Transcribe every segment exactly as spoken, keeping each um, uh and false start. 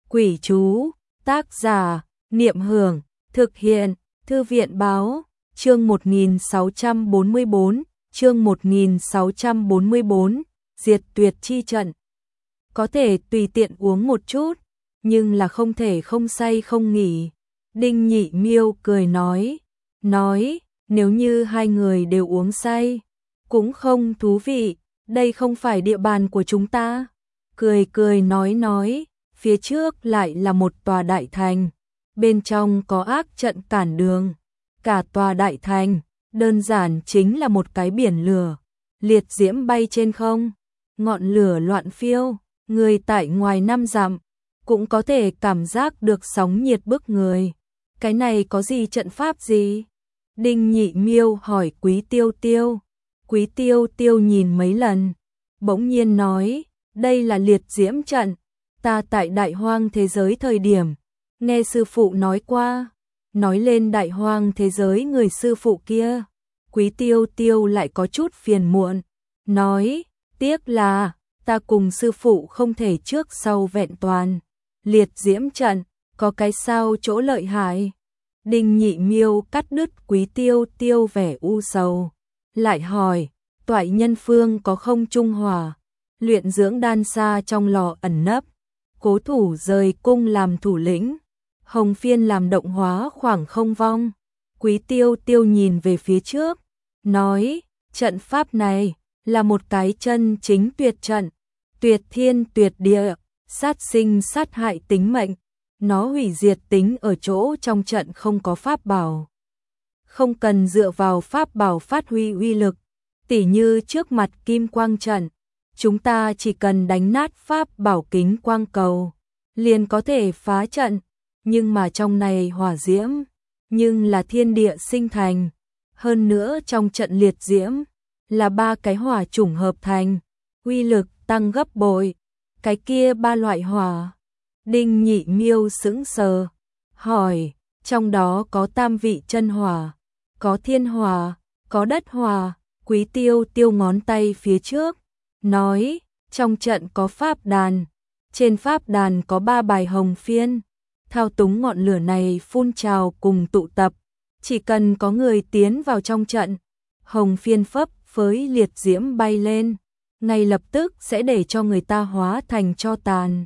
Quỷ chú, tác giả, Niệm Hưởng, thực hiện, Thư viện báo, chương một nghìn sáu trăm bốn mươi bốn, chương một nghìn sáu trăm bốn mươi bốn, diệt tuyệt chi trận. Có thể tùy tiện uống một chút, nhưng là không thể không say không nghỉ. Đinh Nhị Miêu cười nói, nói, nếu như hai người đều uống say, cũng không thú vị, đây không phải địa bàn của chúng ta. Cười cười nói nói, phía trước lại là một tòa đại thành, bên trong có ác trận cản đường. Cả tòa đại thành, đơn giản chính là một cái biển lửa, liệt diễm bay trên không, ngọn lửa loạn phiêu, người tại ngoài năm dặm, cũng có thể cảm giác được sóng nhiệt bức người. Cái này có gì trận pháp gì? Đinh Nhị Miêu hỏi Quý Tiêu Tiêu. Quý Tiêu Tiêu nhìn mấy lần, bỗng nhiên nói, đây là liệt diễm trận, ta tại đại hoang thế giới thời điểm, nghe sư phụ nói qua. Nói lên đại hoang thế giới người sư phụ kia, Quý Tiêu Tiêu lại có chút phiền muộn, nói, tiếc là, ta cùng sư phụ không thể trước sau vẹn toàn. Liệt diễm trận, có cái sao chỗ lợi hại? Đinh Nhị Miêu cắt đứt Quý Tiêu Tiêu vẻ u sầu, lại hỏi, toại nhân phương có không trung hỏa, luyện dưỡng đan xa trong lò ẩn nấp, cố thủ rời cung làm thủ lĩnh, Hồng Phiên làm động hóa khoảng không vong. Quý Tiêu Tiêu nhìn về phía trước, nói, trận pháp này là một cái chân chính tuyệt trận, tuyệt thiên tuyệt địa, sát sinh sát hại tính mệnh. Nó hủy diệt tính ở chỗ trong trận không có pháp bảo, không cần dựa vào pháp bảo phát huy uy lực, tỉ như trước mặt kim quang trận, chúng ta chỉ cần đánh nát pháp bảo kính quang cầu, liền có thể phá trận. Nhưng mà trong này hỏa diễm, nhưng là thiên địa sinh thành, hơn nữa trong trận liệt diễm, là ba cái hỏa chủng hợp thành, uy lực tăng gấp bội. Cái kia ba loại hỏa. Đinh Nhị Miêu sững sờ, hỏi, trong đó có tam vị chân hỏa, có thiên hỏa, có đất hỏa. Quý Tiêu Tiêu ngón tay phía trước, nói, trong trận có pháp đàn, trên pháp đàn có ba bài hồng phiên, thao túng ngọn lửa này phun trào cùng tụ tập, chỉ cần có người tiến vào trong trận, hồng phiên phấp phới liệt diễm bay lên, ngay lập tức sẽ để cho người ta hóa thành tro tàn.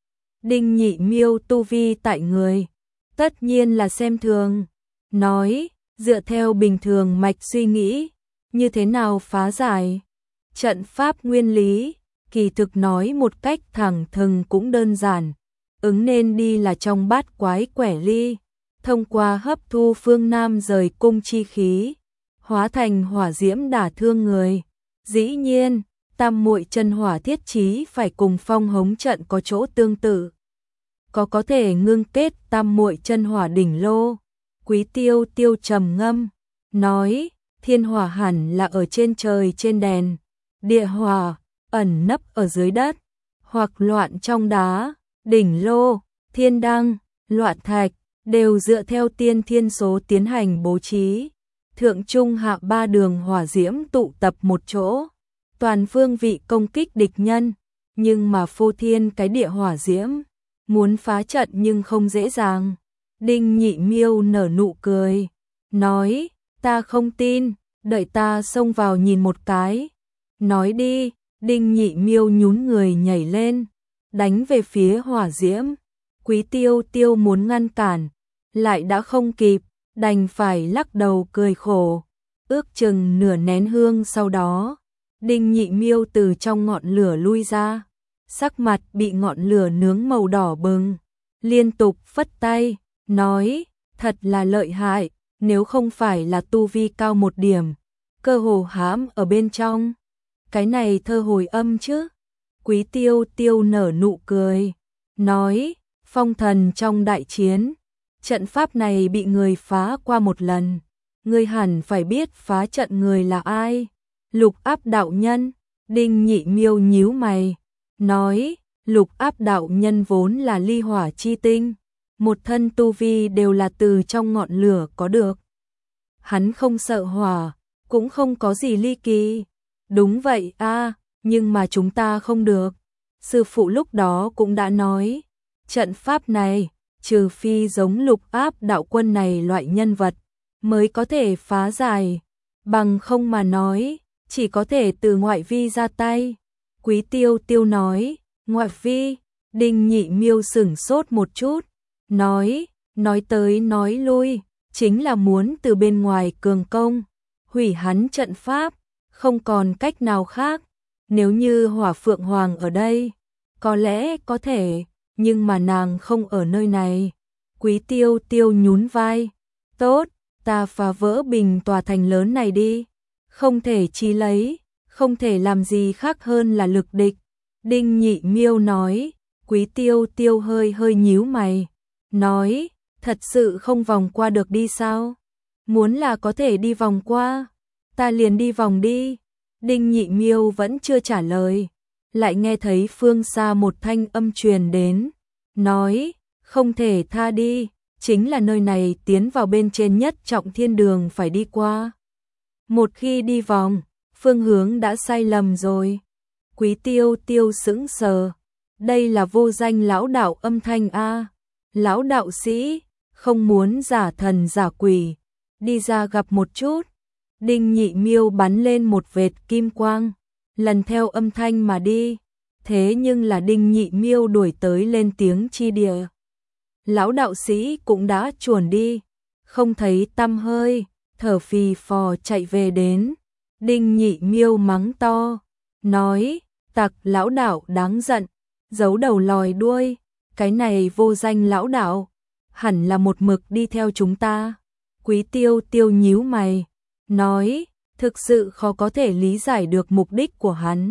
Đinh Nhị Miêu tu vi tại người, tất nhiên là xem thường, nói, dựa theo bình thường mạch suy nghĩ, như thế nào phá giải trận pháp nguyên lý, kỳ thực nói một cách thẳng thừng cũng đơn giản, ứng nên đi là trong bát quái quẻ ly, thông qua hấp thu phương Nam rời cung chi khí, hóa thành hỏa diễm đả thương người. Dĩ nhiên, tam muội chân hỏa thiết chí phải cùng phong hống trận có chỗ tương tự, có có thể ngưng kết tam muội chân hỏa đỉnh lô. Quý Tiêu Tiêu trầm ngâm, nói, thiên hỏa hẳn là ở trên trời trên đèn, địa hỏa ẩn nấp ở dưới đất, hoặc loạn trong đá. Đỉnh lô, thiên đăng, loạn thạch, đều dựa theo tiên thiên số tiến hành bố trí. Thượng trung hạ ba đường hỏa diễm tụ tập một chỗ, toàn phương vị công kích địch nhân, nhưng mà phô thiên cái địa hỏa diễm, muốn phá trận nhưng không dễ dàng. Đinh Nhị Miêu nở nụ cười, nói, ta không tin, đợi ta xông vào nhìn một cái. Nói đi. Đinh Nhị Miêu nhún người nhảy lên, đánh về phía hỏa diễm. Quý Tiêu Tiêu muốn ngăn cản, lại đã không kịp, đành phải lắc đầu cười khổ. Ước chừng nửa nén hương sau đó, Đinh Nhị Miêu từ trong ngọn lửa lui ra, sắc mặt bị ngọn lửa nướng màu đỏ bừng, liên tục phất tay, nói, thật là lợi hại, nếu không phải là tu vi cao một điểm, cơ hồ hãm ở bên trong. Cái này thơ hồi âm chứ? Quý Tiêu Tiêu nở nụ cười, nói, phong thần trong đại chiến, trận pháp này bị người phá qua một lần, ngươi hẳn phải biết phá trận người là ai. Lục Áp đạo nhân. Đinh Nhị Miêu nhíu mày, nói, Lục Áp đạo nhân vốn là ly hỏa chi tinh, một thân tu vi đều là từ trong ngọn lửa có được. Hắn không sợ hỏa, cũng không có gì ly kỳ. Đúng vậy a, à, nhưng mà chúng ta không được. Sư phụ lúc đó cũng đã nói, trận pháp này, trừ phi giống Lục Áp đạo quân này loại nhân vật, mới có thể phá giải, bằng không mà nói, chỉ có thể từ ngoại vi ra tay. Quý Tiêu Tiêu nói, ngoại vi, Đinh Nhị Miêu sửng sốt một chút, nói, nói tới nói lui, chính là muốn từ bên ngoài cường công, hủy hắn trận pháp, không còn cách nào khác. Nếu như Hỏa Phượng Hoàng ở đây, có lẽ có thể, nhưng mà nàng không ở nơi này. Quý Tiêu Tiêu nhún vai, tốt, ta phá vỡ bình tòa thành lớn này đi, không thể chi lấy, không thể làm gì khác hơn là lực địch. Đinh Nhị Miêu nói, Quý Tiêu Tiêu hơi hơi nhíu mày, nói, thật sự không vòng qua được đi sao? Muốn là có thể đi vòng qua, ta liền đi vòng đi. Đinh Nhị Miêu vẫn chưa trả lời, lại nghe thấy phương xa một thanh âm truyền đến, nói, không thể tha đi, chính là nơi này tiến vào bên trên nhất trọng thiên đường phải đi qua. Một khi đi vòng, phương hướng đã sai lầm rồi. Quý Tiêu Tiêu sững sờ, đây là vô danh lão đạo âm thanh a. Lão đạo sĩ, không muốn giả thần giả quỷ, đi ra gặp một chút. Đinh Nhị Miêu bắn lên một vệt kim quang, lần theo âm thanh mà đi, thế nhưng là Đinh Nhị Miêu đuổi tới lên tiếng chi địa. Lão đạo sĩ cũng đã chuồn đi, không thấy tăm hơi, thở phì phò chạy về đến. Đinh Nhị Miêu mắng to, nói, tặc lão đạo đáng giận, giấu đầu lòi đuôi, cái này vô danh lão đạo, hẳn là một mực đi theo chúng ta. Quý Tiêu Tiêu nhíu mày, nói, thực sự khó có thể lý giải được mục đích của hắn.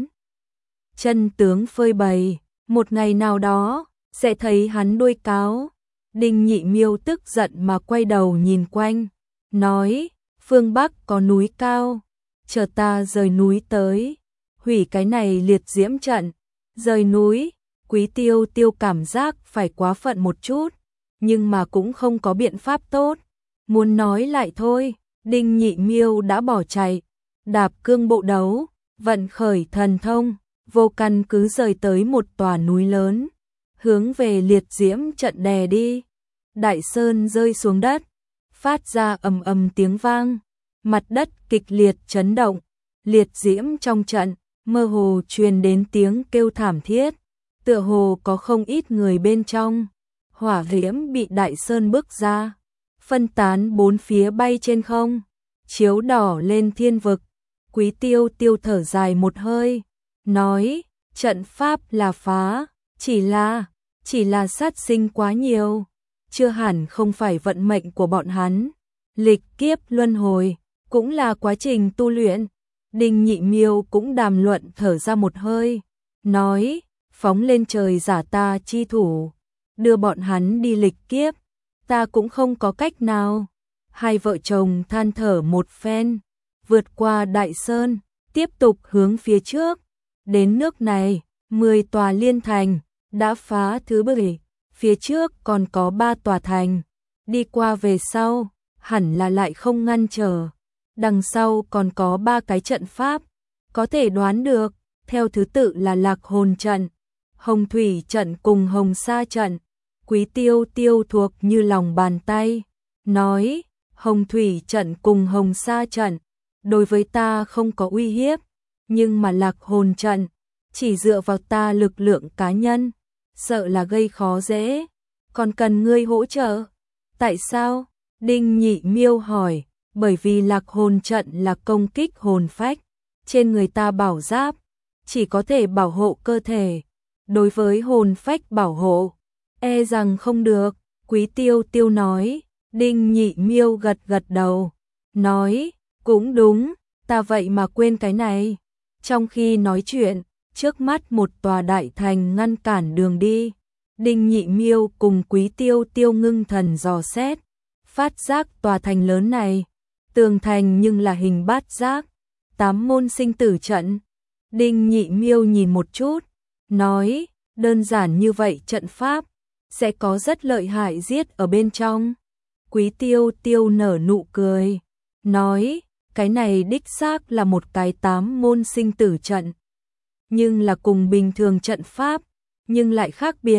Chân tướng phơi bày, một ngày nào đó, sẽ thấy hắn đuôi cáo. Đinh Nhị Miêu tức giận mà quay đầu nhìn quanh, nói, phương Bắc có núi cao, chờ ta rời núi tới, hủy cái này liệt diễm trận. Rời núi, Quý Tiêu Tiêu cảm giác phải quá phận một chút, nhưng mà cũng không có biện pháp tốt. Muốn nói lại thôi, Đinh Nhị Miêu đã bỏ chạy, đạp cương bộ đấu, vận khởi thần thông, vô căn cứ rời tới một tòa núi lớn, hướng về liệt diễm trận đè đi. Đại sơn rơi xuống đất, phát ra ầm ầm tiếng vang, mặt đất kịch liệt chấn động, liệt diễm trong trận, mơ hồ truyền đến tiếng kêu thảm thiết, tựa hồ có không ít người bên trong. Hỏa diễm bị đại sơn bức ra, phân tán bốn phía bay trên không, chiếu đỏ lên thiên vực. Quý Tiêu Tiêu thở dài một hơi, nói, trận pháp là phá, chỉ là, chỉ là sát sinh quá nhiều, chưa hẳn không phải vận mệnh của bọn hắn. Lịch kiếp luân hồi, cũng là quá trình tu luyện. Đinh Nhị Miêu cũng đàm luận thở ra một hơi, nói, phóng lên trời giả ta chi thủ, đưa bọn hắn đi lịch kiếp, ta cũng không có cách nào. Hai vợ chồng than thở một phen, vượt qua đại sơn, tiếp tục hướng phía trước. Đến nước này, mười tòa liên thành, đã phá thứ bảy, phía trước còn có ba tòa thành, đi qua về sau, hẳn là lại không ngăn trở. Đằng sau còn có ba cái trận pháp, có thể đoán được, theo thứ tự là Lạc Hồn trận, Hồng Thủy trận cùng Hồng Sa trận. Quý Tiêu Tiêu thuộc như lòng bàn tay, nói, Hồng Thủy trận cùng Hồng Sa trận, đối với ta không có uy hiếp, nhưng mà Lạc Hồn trận, chỉ dựa vào ta lực lượng cá nhân, sợ là gây khó dễ, còn cần ngươi hỗ trợ. Tại sao? Đinh Nhị Miêu hỏi, bởi vì Lạc Hồn trận là công kích hồn phách, trên người ta bảo giáp, chỉ có thể bảo hộ cơ thể, đối với hồn phách bảo hộ, e rằng không được. Quý Tiêu Tiêu nói. Đinh Nhị Miêu gật gật đầu, nói, cũng đúng, ta vậy mà quên cái này. Trong khi nói chuyện, trước mắt một tòa đại thành ngăn cản đường đi. Đinh Nhị Miêu cùng Quý Tiêu Tiêu ngưng thần dò xét, phát giác tòa thành lớn này, tường thành nhưng là hình bát giác, tám môn sinh tử trận. Đinh Nhị Miêu nhìn một chút, nói, đơn giản như vậy trận pháp, sẽ có rất lợi hại giết ở bên trong. Quý Tiêu Tiêu nở nụ cười, nói, cái này đích xác là một cái tám môn sinh tử trận, nhưng là cùng bình thường trận pháp, nhưng lại khác biệt,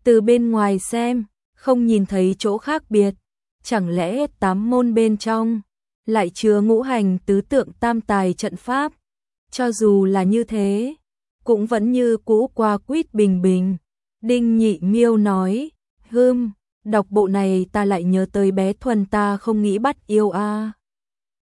Từ bên ngoài xem, không nhìn thấy chỗ khác biệt, chẳng lẽ tám môn bên trong lại chứa ngũ hành tứ tượng tam tài trận pháp? Cho dù là như thế, cũng vẫn như cũ qua quýt bình bình. Đinh Nhị Miêu nói, hưm, đọc bộ này ta lại nhớ tới bé Thuần ta không nghĩ bắt yêu a.